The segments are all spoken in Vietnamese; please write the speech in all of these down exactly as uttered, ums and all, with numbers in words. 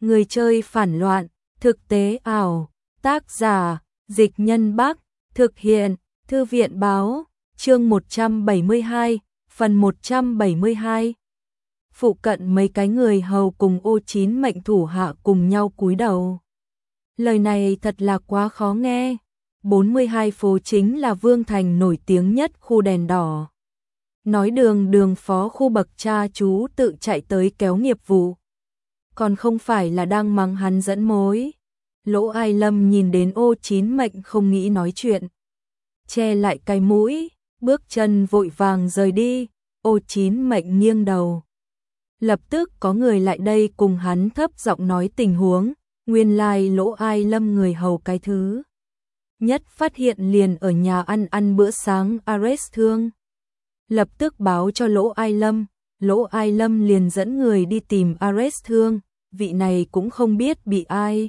Người chơi phản loạn, thực tế ảo, tác giả, Dịch Nhân Bắc, thực hiện, Thư viện Báo, chương một trăm bảy mươi hai, phần một trăm bảy mươi hai. Phụ cận mấy cái người hầu cùng ô chín mệnh thủ hạ cùng nhau cúi đầu. Lời này thật là quá khó nghe. bốn mươi hai phố chính là Vương Thành nổi tiếng nhất khu đèn đỏ. Nói đường đường phó khu bậc cha chú tự chạy tới kéo nghiệp vụ. Còn không phải là đang mắng hắn dẫn mối. Lỗ Ai Lâm nhìn đến ô chín mệnh không nghĩ nói chuyện. Che lại cái mũi, bước chân vội vàng rời đi, ô chín mệnh nghiêng đầu. Lập tức có người lại đây cùng hắn thấp giọng nói tình huống, nguyên lai Lỗ Ai Lâm người hầu cái thứ nhất phát hiện liền ở nhà ăn ăn bữa sáng Ares Thương. Lập tức báo cho Lỗ Ai Lâm, Lỗ Ai Lâm liền dẫn người đi tìm Ares Thương, vị này cũng không biết bị ai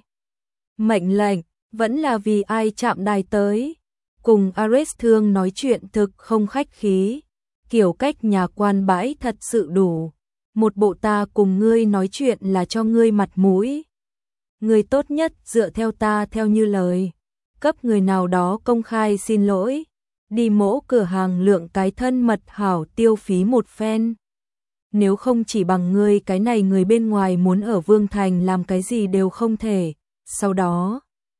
mệnh lệnh, vẫn là vì ai chạm đài tới. Cùng Ares Thương nói chuyện thực không khách khí, kiểu cách nhà quan bãi thật sự đủ. Một bộ ta cùng ngươi nói chuyện là cho ngươi mặt mũi. Ngươi tốt nhất dựa theo ta theo như lời. Cấp người nào đó công khai xin lỗi. Đi mỗ cửa hàng lượng cái thân mật hảo tiêu phí một phen. Nếu không chỉ bằng ngươi cái này người bên ngoài muốn ở Vương Thành làm cái gì đều không thể. Sau đó,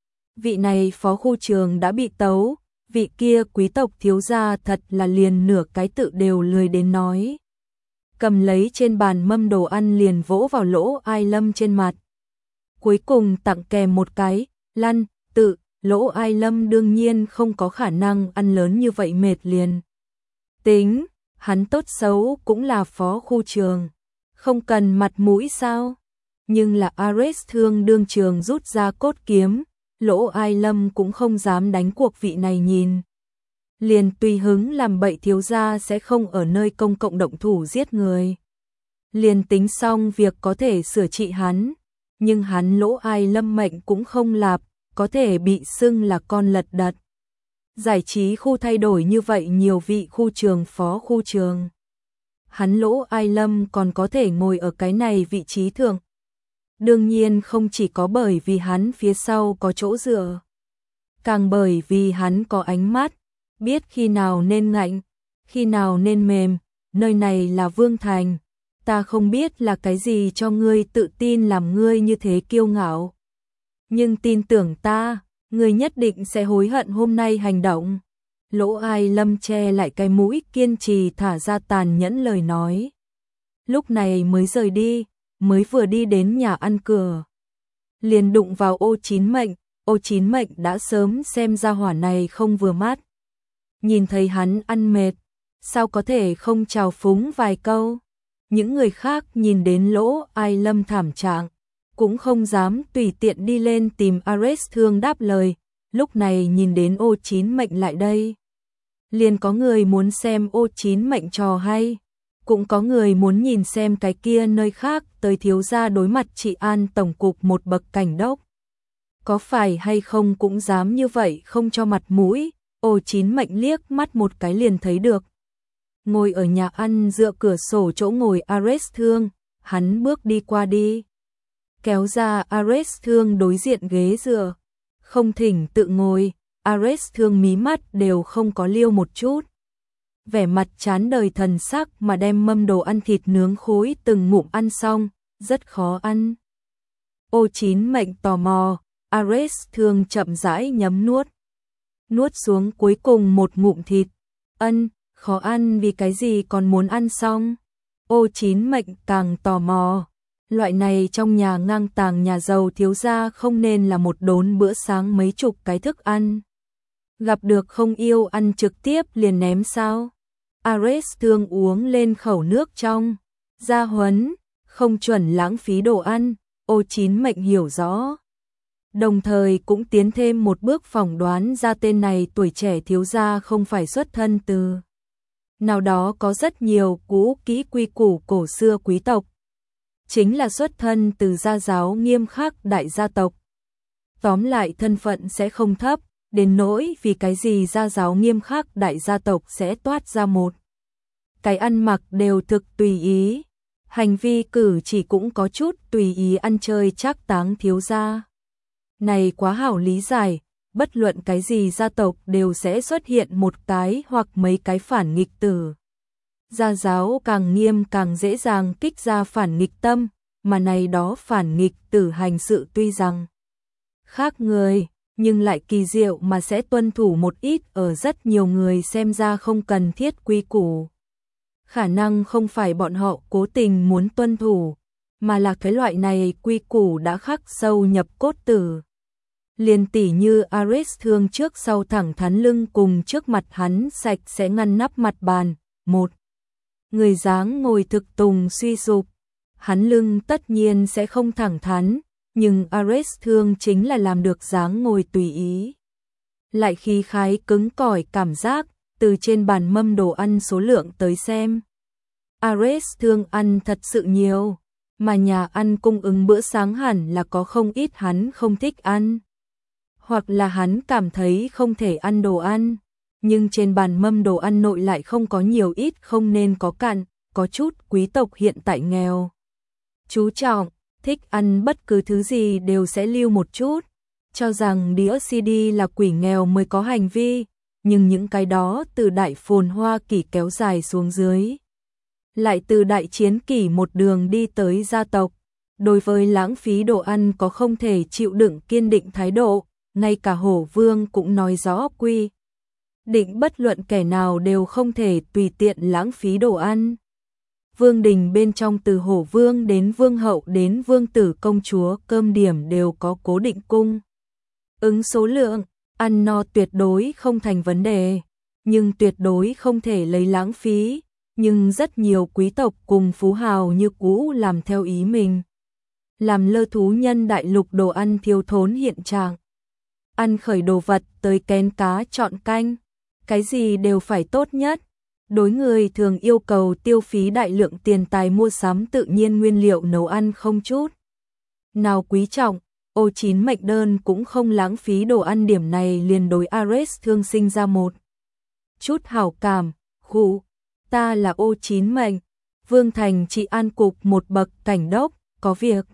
vị này phó khu trường đã bị tấu. Vị kia quý tộc thiếu gia thật là liền nửa cái tự đều lười đến nói. Cầm lấy trên bàn mâm đồ ăn liền vỗ vào Lỗ Ai Lâm trên mặt. Cuối cùng tặng kèm một cái, lăn, tự, Lỗ Ai Lâm đương nhiên không có khả năng ăn lớn như vậy mệt liền. Tính, hắn tốt xấu cũng là phó khu trường, không cần mặt mũi sao? Nhưng là Ares Thương đương trường rút ra cốt kiếm, Lỗ Ai Lâm cũng không dám đánh cuộc vị này nhìn. Liền tùy hứng làm bậy thiếu gia sẽ không ở nơi công cộng động thủ giết người. Liền tính xong việc có thể sửa trị hắn, nhưng hắn Lỗ Ai Lâm mệnh cũng không lạp, có thể bị xưng là con lật đật. Giải trí khu thay đổi như vậy nhiều vị khu trường phó khu trường. Hắn Lỗ Ai Lâm còn có thể ngồi ở cái này vị trí thượng. Đương nhiên không chỉ có bởi vì hắn phía sau có chỗ dựa, càng bởi vì hắn có ánh mắt, biết khi nào nên ngạnh, khi nào nên mềm, nơi này là Vương Thành, ta không biết là cái gì cho ngươi tự tin làm ngươi như thế kiêu ngạo. Nhưng tin tưởng ta, ngươi nhất định sẽ hối hận hôm nay hành động. Lỗ Ai Lâm che lại cái mũi kiên trì thả ra tàn nhẫn lời nói. Lúc này mới rời đi, mới vừa đi đến nhà ăn cửa. Liền đụng vào ô chín mệnh, ô chín mệnh đã sớm xem ra hỏa này không vừa mắt. Nhìn thấy hắn ăn mệt, sao có thể không chào phúng vài câu. Những người khác nhìn đến Lỗ Ai Lâm thảm trạng, cũng không dám tùy tiện đi lên tìm Ares Thương đáp lời. Lúc này nhìn đến ô chín mệnh lại đây, liền có người muốn xem ô chín mệnh trò hay, cũng có người muốn nhìn xem cái kia nơi khác tới thiếu gia đối mặt trị an tổng cục một bậc cảnh đốc. Có phải hay không cũng dám như vậy không cho mặt mũi. Ô chín mệnh liếc mắt một cái liền thấy được. Ngồi ở nhà ăn dựa cửa sổ chỗ ngồi Ares Thương, hắn bước đi qua đi. Kéo ra Ares Thương đối diện ghế dựa. Không thỉnh tự ngồi, Ares Thương mí mắt đều không có liêu một chút. Vẻ mặt chán đời thần sắc mà đem mâm đồ ăn thịt nướng khối từng ngụm ăn xong, rất khó ăn. Ô chín mệnh tò mò, Ares Thương chậm rãi nhấm nuốt. Nuốt xuống cuối cùng một ngụm thịt. Ân, khó ăn vì cái gì còn muốn ăn xong. Ô chín mệnh càng tò mò. Loại này trong nhà ngang tàng nhà giàu thiếu gia không nên là một đốn bữa sáng mấy chục cái thức ăn. Gặp được không yêu ăn trực tiếp liền ném sao. Ares Thương uống lên khẩu nước trong. Gia huấn, không chuẩn lãng phí đồ ăn. Ô chín mệnh hiểu rõ. Đồng thời cũng tiến thêm một bước phỏng đoán ra tên này tuổi trẻ thiếu gia không phải xuất thân từ nào đó có rất nhiều cũ kỹ quy củ cổ xưa quý tộc. Chính là xuất thân từ gia giáo nghiêm khắc đại gia tộc. Tóm lại thân phận sẽ không thấp, đến nỗi vì cái gì gia giáo nghiêm khắc đại gia tộc sẽ toát ra một cái ăn mặc đều thực tùy ý. Hành vi cử chỉ cũng có chút tùy ý ăn chơi trác táng thiếu gia. Này quá hảo lý giải, bất luận cái gì gia tộc đều sẽ xuất hiện một cái hoặc mấy cái phản nghịch tử. Gia giáo càng nghiêm càng dễ dàng kích ra phản nghịch tâm, mà này đó phản nghịch tử hành sự tuy rằng khác người, nhưng lại kỳ diệu mà sẽ tuân thủ một ít ở rất nhiều người xem ra không cần thiết quy củ. Khả năng không phải bọn họ cố tình muốn tuân thủ, mà là cái loại này quy củ đã khắc sâu nhập cốt tử. Liền tỉ như Ares thương trước sau thẳng thắn lưng cùng trước mặt hắn sạch sẽ ngăn nắp mặt bàn, một người dáng ngồi thực tùng suy sụp, hắn lưng tất nhiên sẽ không thẳng thắn, nhưng Ares thương chính là làm được dáng ngồi tùy ý. Lại khí khái cứng cỏi cảm giác, từ trên bàn mâm đồ ăn số lượng tới xem. Ares thương ăn thật sự nhiều, mà nhà ăn cung ứng bữa sáng hẳn là có không ít hắn không thích ăn. Hoặc là hắn cảm thấy không thể ăn đồ ăn, nhưng trên bàn mâm đồ ăn nội lại không có nhiều ít không nên có cạn, có chút quý tộc hiện tại nghèo. Chú trọng, thích ăn bất cứ thứ gì đều sẽ lưu một chút, cho rằng đĩa xê đê là quỷ nghèo mới có hành vi, nhưng những cái đó từ đại phồn hoa kỷ kéo dài xuống dưới. Lại từ đại chiến kỷ một đường đi tới gia tộc, đối với lãng phí đồ ăn có không thể chịu đựng kiên định thái độ, ngay cả Hổ Vương cũng nói rõ quy định bất luận kẻ nào đều không thể tùy tiện lãng phí đồ ăn. Vương đình bên trong từ Hổ Vương đến Vương hậu đến Vương tử công chúa cơm điểm đều có cố định cung ứng số lượng, ăn no tuyệt đối không thành vấn đề, nhưng tuyệt đối không thể lấy lãng phí, nhưng rất nhiều quý tộc cùng phú hào như cũ làm theo ý mình. Làm lơ thú nhân đại lục đồ ăn thiếu thốn hiện trạng. Ăn khởi đồ vật tới kén cá chọn canh, cái gì đều phải tốt nhất. Đối người thường yêu cầu tiêu phí đại lượng tiền tài mua sắm tự nhiên nguyên liệu nấu ăn không chút nào quý trọng, ô chín mệnh đơn cũng không lãng phí đồ ăn, điểm này liền đối Ares thương sinh ra một chút hảo cảm. Khụ, ta là ô chín mệnh, Vương thành trị an cục một bậc cảnh đốc, có việc.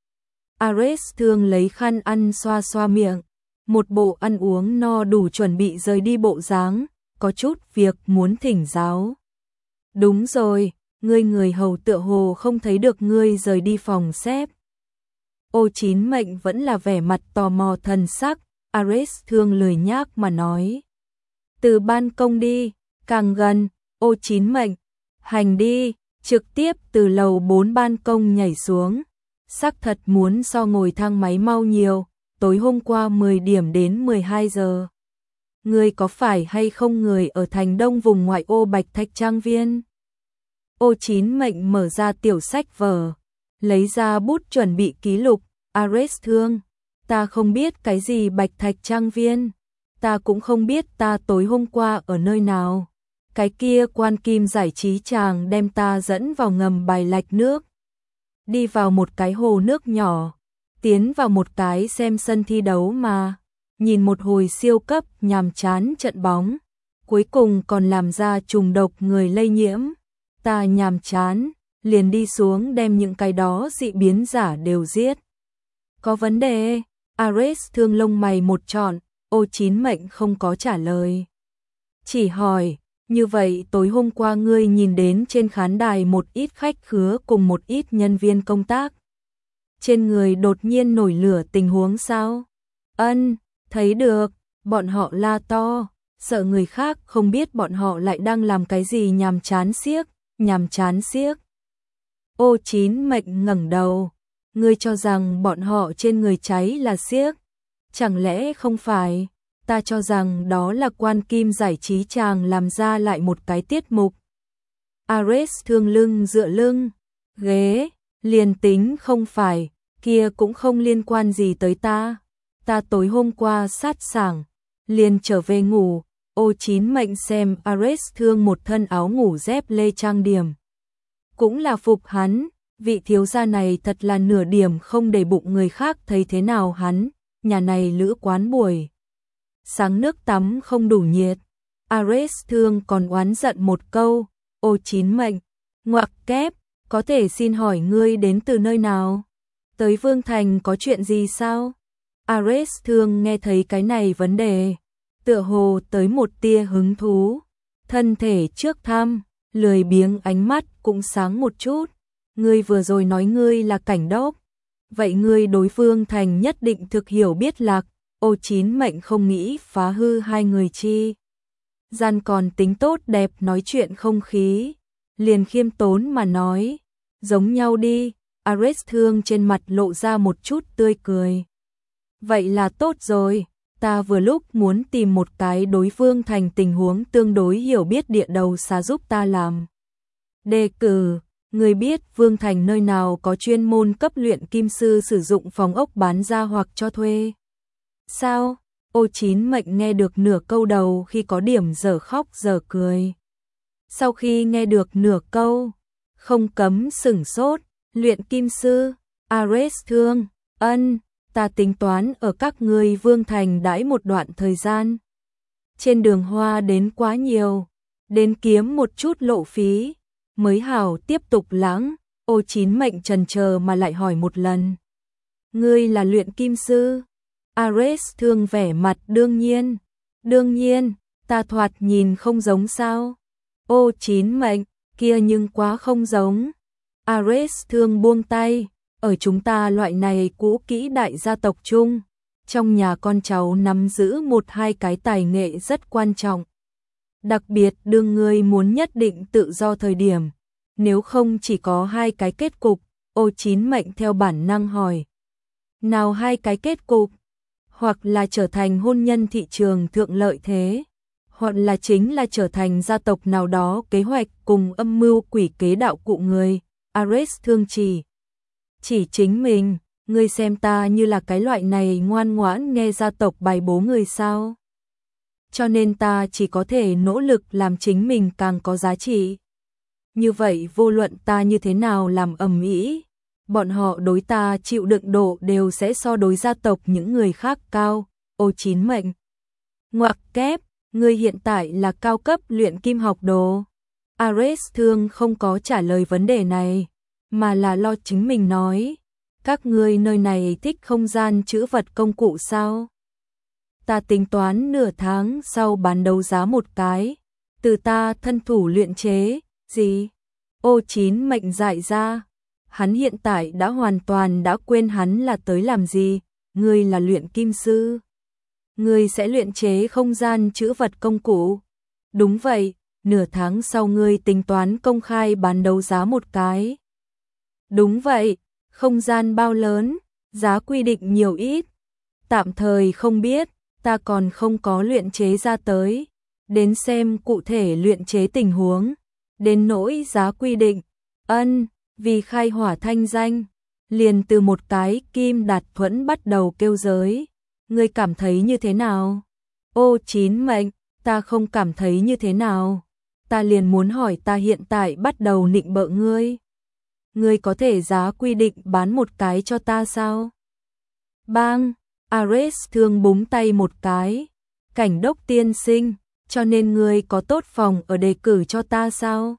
Ares thương lấy khăn ăn xoa xoa miệng, một bộ ăn uống no đủ chuẩn bị rời đi bộ dáng, có chút việc muốn thỉnh giáo. Đúng rồi, ngươi người hầu tựa hồ không thấy được ngươi rời đi phòng xếp. Ô chín mệnh vẫn là vẻ mặt tò mò thần sắc, Ares thương lười nhác mà nói. Từ ban công đi, càng gần, ô chín mệnh, hành đi, trực tiếp từ lầu bốn ban công nhảy xuống. Xác thật muốn so ngồi thang máy mau nhiều, tối hôm qua mười điểm đến mười hai giờ. Ngươi có phải hay không người ở thành đông vùng ngoại ô Bạch Thạch Trang Viên? Ô chín mệnh mở ra tiểu sách vở, lấy ra bút chuẩn bị ký lục. Ares thương, ta không biết cái gì Bạch Thạch Trang Viên, ta cũng không biết ta tối hôm qua ở nơi nào. Cái kia quan kim giải trí chàng đem ta dẫn vào ngầm bài lạch nước, đi vào một cái hồ nước nhỏ, tiến vào một cái xem sân thi đấu mà, nhìn một hồi siêu cấp nhàm chán trận bóng, cuối cùng còn làm ra trùng độc người lây nhiễm. Ta nhàm chán, liền đi xuống đem những cái đó dị biến giả đều giết. Có vấn đề? Ares thương lông mày một trọn, ô chín mệnh không có trả lời. Chỉ hỏi, như vậy tối hôm qua ngươi nhìn đến trên khán đài một ít khách khứa cùng một ít nhân viên công tác. Trên người đột nhiên nổi lửa tình huống sao? Ân, thấy được, bọn họ la to, sợ người khác không biết bọn họ lại đang làm cái gì nhàm chán xiếc, nhàm chán xiếc. Ô chín mệnh ngẩng đầu, ngươi cho rằng bọn họ trên người cháy là xiếc, chẳng lẽ không phải? Ta cho rằng đó là quan kim giải trí chàng làm ra lại một cái tiết mục. Ares thương lưng dựa lưng, ghế, liền tính không phải, kia cũng không liên quan gì tới ta. Ta tối hôm qua sát sảng, liền trở về ngủ. Ô chín mệnh xem Ares thương một thân áo ngủ dép lê trang điểm. Cũng là phục hắn, vị thiếu gia này thật là nửa điểm không để bụng người khác thấy thế nào hắn, nhà này lữ quán buổi sáng nước tắm không đủ nhiệt. Ares thương còn oán giận một câu, ô chín mệnh, ngoặc kép, Có thể xin hỏi ngươi đến từ nơi nào? Tới Vương Thành có chuyện gì sao? Ares Thương nghe thấy cái này vấn đề, tựa hồ tới một tia hứng thú. Thân thể trước thăm, lười biếng ánh mắt cũng sáng một chút. Ngươi vừa rồi nói ngươi là cảnh đốc. Vậy ngươi đối Vương Thành nhất định thực hiểu biết lạc. Ô Chín Mệnh không nghĩ phá hư hai người chi gian còn tính tốt đẹp nói chuyện không khí. Liền khiêm tốn mà nói, giống nhau đi. Ares Thương trên mặt lộ ra một chút tươi cười. Vậy là tốt rồi, ta vừa lúc muốn tìm một cái đối Vương Thành tình huống tương đối hiểu biết địa đầu xá giúp ta làm đề cử. Người biết Vương Thành nơi nào có chuyên môn cấp luyện kim sư sử dụng phòng ốc bán ra hoặc cho thuê? Sao? Ô Chín Mệnh nghe được nửa câu đầu khi có điểm dở khóc dở cười. Sau khi nghe được nửa câu, không cấm sửng sốt. Luyện kim sư, Ares Thương, ân, ta tính toán ở các ngươi Vương Thành đãi một đoạn thời gian. Trên đường hoa đến quá nhiều, đến kiếm một chút lộ phí, mới hảo tiếp tục lãng. Ô Chín Mệnh trần chờ mà lại hỏi một lần. Ngươi là luyện kim sư? Ares Thương vẻ mặt đương nhiên, đương nhiên, ta thoạt nhìn không giống sao? Ô Chín Mệnh, kia nhưng quá không giống. Ares Thương buông tay, ở chúng ta loại này cũ kỹ đại gia tộc chung, trong nhà con cháu nắm giữ một hai cái tài nghệ rất quan trọng. Đặc biệt đương ngươi muốn nhất định tự do thời điểm, nếu không chỉ có hai cái kết cục. Ô Chín Mệnh theo bản năng hỏi. Nào hai cái kết cục? Hoặc là trở thành hôn nhân thị trường thượng lợi thế, hoặc là chính là trở thành gia tộc nào đó kế hoạch cùng âm mưu quỷ kế đạo cụ người. Ares Thương chỉ chỉ chính mình, ngươi xem ta như là cái loại này ngoan ngoãn nghe gia tộc bài bố người sao? Cho nên ta chỉ có thể nỗ lực làm chính mình càng có giá trị. Như vậy vô luận ta như thế nào làm ầm ĩ, bọn họ đối ta chịu đựng độ đều sẽ so đối gia tộc những người khác cao. Ô Chín Mệnh ngoặc kép, ngươi hiện tại là cao cấp luyện kim học đồ. Ares Thương không có trả lời vấn đề này, mà là lo chính mình nói. Các ngươi nơi này thích không gian trữ vật công cụ sao? Ta tính toán nửa tháng sau bán đấu giá một cái, từ ta thân thủ luyện chế. Gì? Ô Chín Mệnh dại ra. Hắn hiện tại đã hoàn toàn đã quên hắn là tới làm gì. Ngươi là luyện kim sư, ngươi sẽ luyện chế không gian trữ vật công cụ. Đúng vậy, nửa tháng sau ngươi tính toán công khai bán đấu giá một cái. Đúng vậy, không gian bao lớn, giá quy định nhiều ít. Tạm thời không biết, ta còn không có luyện chế ra tới. Đến xem cụ thể luyện chế tình huống. Đến nỗi giá quy định, ân, vì khai hỏa thanh danh, liền từ một cái kim đạt thuẫn bắt đầu kêu giới. Ngươi cảm thấy như thế nào? Ô Chín Mệnh, ta không cảm thấy như thế nào. Ta liền muốn hỏi ta hiện tại bắt đầu nịnh bợ ngươi. Ngươi có thể giá quy định bán một cái cho ta sao? Bang, Ares Thương búng tay một cái. Cảnh đốc tiên sinh, cho nên ngươi có tốt phòng ở đề cử cho ta sao?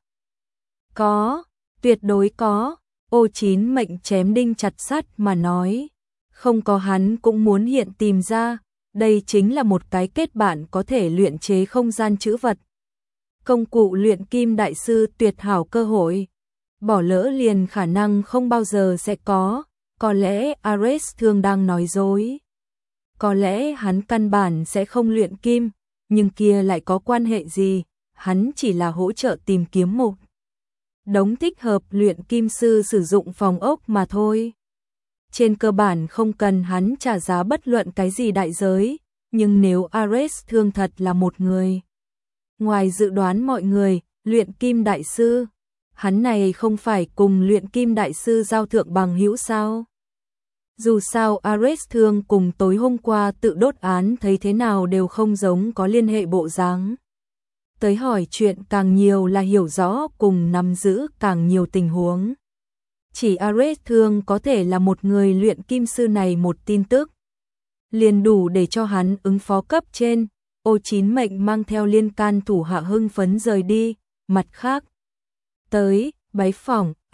Có, tuyệt đối có. Ô Chín Mệnh chém đinh chặt sắt mà nói. Không có hắn cũng muốn hiện tìm ra. Đây chính là một cái kết bạn có thể luyện chế không gian trữ vật công cụ luyện kim đại sư tuyệt hảo cơ hội. Bỏ lỡ liền khả năng không bao giờ sẽ có. Có lẽ Ares Thương đang nói dối. Có lẽ hắn căn bản sẽ không luyện kim, nhưng kia lại có quan hệ gì? Hắn chỉ là hỗ trợ tìm kiếm một đống thích hợp luyện kim sư sử dụng phòng ốc mà thôi. Trên cơ bản không cần hắn trả giá bất luận cái gì đại giới, nhưng nếu Ares Thương thật là một người ngoài dự đoán mọi người, luyện kim đại sư, hắn này không phải cùng luyện kim đại sư giao thượng bằng hữu sao? Dù sao Ares Thương cùng tối hôm qua tự đốt án thấy thế nào đều không giống có liên hệ bộ dáng. Tới hỏi chuyện càng nhiều là hiểu rõ cùng nắm giữ càng nhiều tình huống. Chỉ Ares Thương có thể là một người luyện kim sư này một tin tức, liền đủ để cho hắn ứng phó cấp trên. Ô Chín Mệnh mang theo liên can thủ hạ hưng phấn rời đi. Mặt khác, tới bái phỏng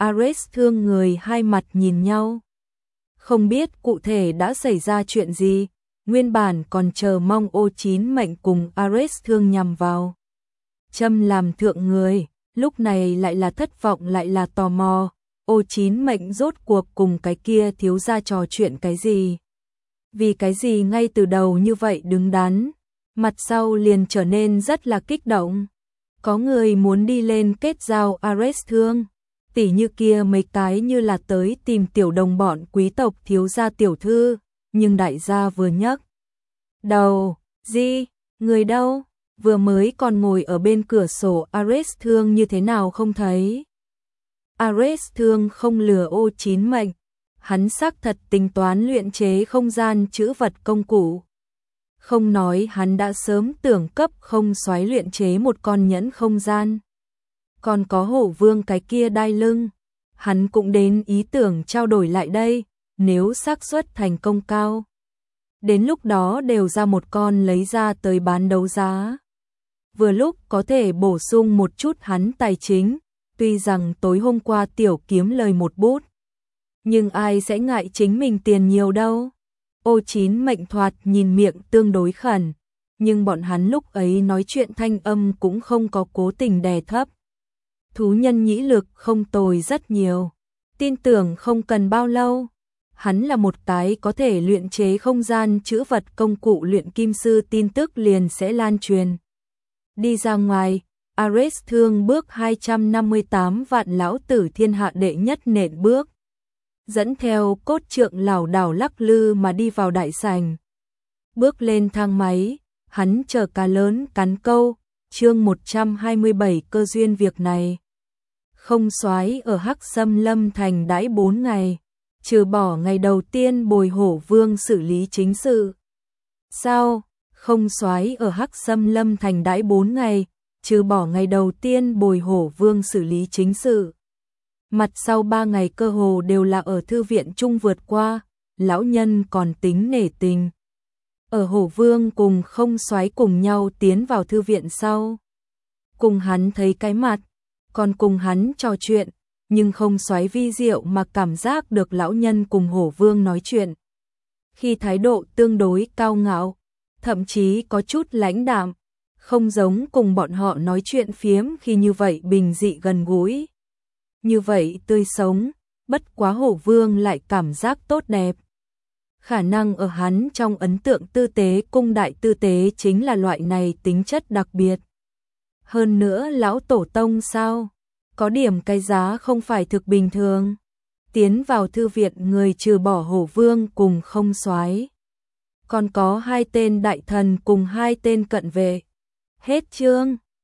Ares Thương người hai mặt nhìn nhau. Không biết cụ thể đã xảy ra chuyện gì, nguyên bản còn chờ mong Ô Chín Mệnh cùng Ares Thương nhằm vào Trâm làm thượng người, lúc này lại là thất vọng lại là tò mò, Ô Chín Mệnh rốt cuộc cùng cái kia thiếu gia trò chuyện cái gì? Vì cái gì ngay từ đầu như vậy đứng đắn, mặt sau liền trở nên rất là kích động. Có người muốn đi lên kết giao Ares Thương, tỉ như kia mấy cái như là tới tìm tiểu đồng bọn quý tộc thiếu gia tiểu thư, nhưng đại gia vừa nhấc đầu, gì, người đâu, vừa mới còn ngồi ở bên cửa sổ Ares Thương như thế nào không thấy. Ares Thương không lừa Ô Chín Mệnh, hắn xác thật tính toán luyện chế không gian trữ vật công cụ. Không nói hắn đã sớm tưởng cấp không soái luyện chế một con nhẫn không gian. Còn có Hổ Vương cái kia đai lưng, hắn cũng đến ý tưởng trao đổi lại đây, nếu xác suất thành công cao. Đến lúc đó đều ra một con lấy ra tới bán đấu giá. Vừa lúc có thể bổ sung một chút hắn tài chính, tuy rằng tối hôm qua tiểu kiếm lời một bút. Nhưng ai sẽ ngại chính mình tiền nhiều đâu. Ô Chín Mệnh thoạt nhìn miệng tương đối khẩn, nhưng bọn hắn lúc ấy nói chuyện thanh âm cũng không có cố tình đè thấp. Thú nhân nhĩ lực không tồi rất nhiều, tin tưởng không cần bao lâu, hắn là một cái có thể luyện chế không gian trữ vật công cụ luyện kim sư, tin tức liền sẽ lan truyền. Đi ra ngoài, Ares Thương bước hai trăm năm mươi tám vạn lão tử thiên hạ đệ nhất nện bước, dẫn theo cốt trượng lảo đảo lắc lư mà đi vào đại sảnh. Bước lên thang máy, hắn chờ cá lớn cắn câu, chương một trăm hai mươi bảy cơ duyên việc này. Không soái ở Hắc Sâm Lâm thành đãi bốn ngày, trừ bỏ ngày đầu tiên Bồi Hổ Vương xử lý chính sự. Sao? Không soái ở Hắc Sâm Lâm thành đãi bốn ngày, trừ bỏ ngày đầu tiên Bồi Hổ Vương xử lý chính sự. Mặt sau ba ngày cơ hồ đều là ở thư viện chung vượt qua, lão nhân còn tính nể tình. Ở Hổ Vương cùng không soái cùng nhau tiến vào thư viện sau. Cùng hắn thấy cái mặt, còn cùng hắn trò chuyện, nhưng không soái vi diệu mà cảm giác được lão nhân cùng Hổ Vương nói chuyện. Khi thái độ tương đối cao ngạo, thậm chí có chút lãnh đạm, không giống cùng bọn họ nói chuyện phiếm khi như vậy bình dị gần gũi. Như vậy tươi sống, bất quá Hổ Vương lại cảm giác tốt đẹp. Khả năng ở hắn trong ấn tượng tư tế cung đại tư tế chính là loại này tính chất đặc biệt. Hơn nữa lão tổ tông sao? Có điểm cái giá không phải thực bình thường. Tiến vào thư viện người trừ bỏ Hổ Vương cùng không soái, còn có hai tên đại thần cùng hai tên cận vệ. Hết chương.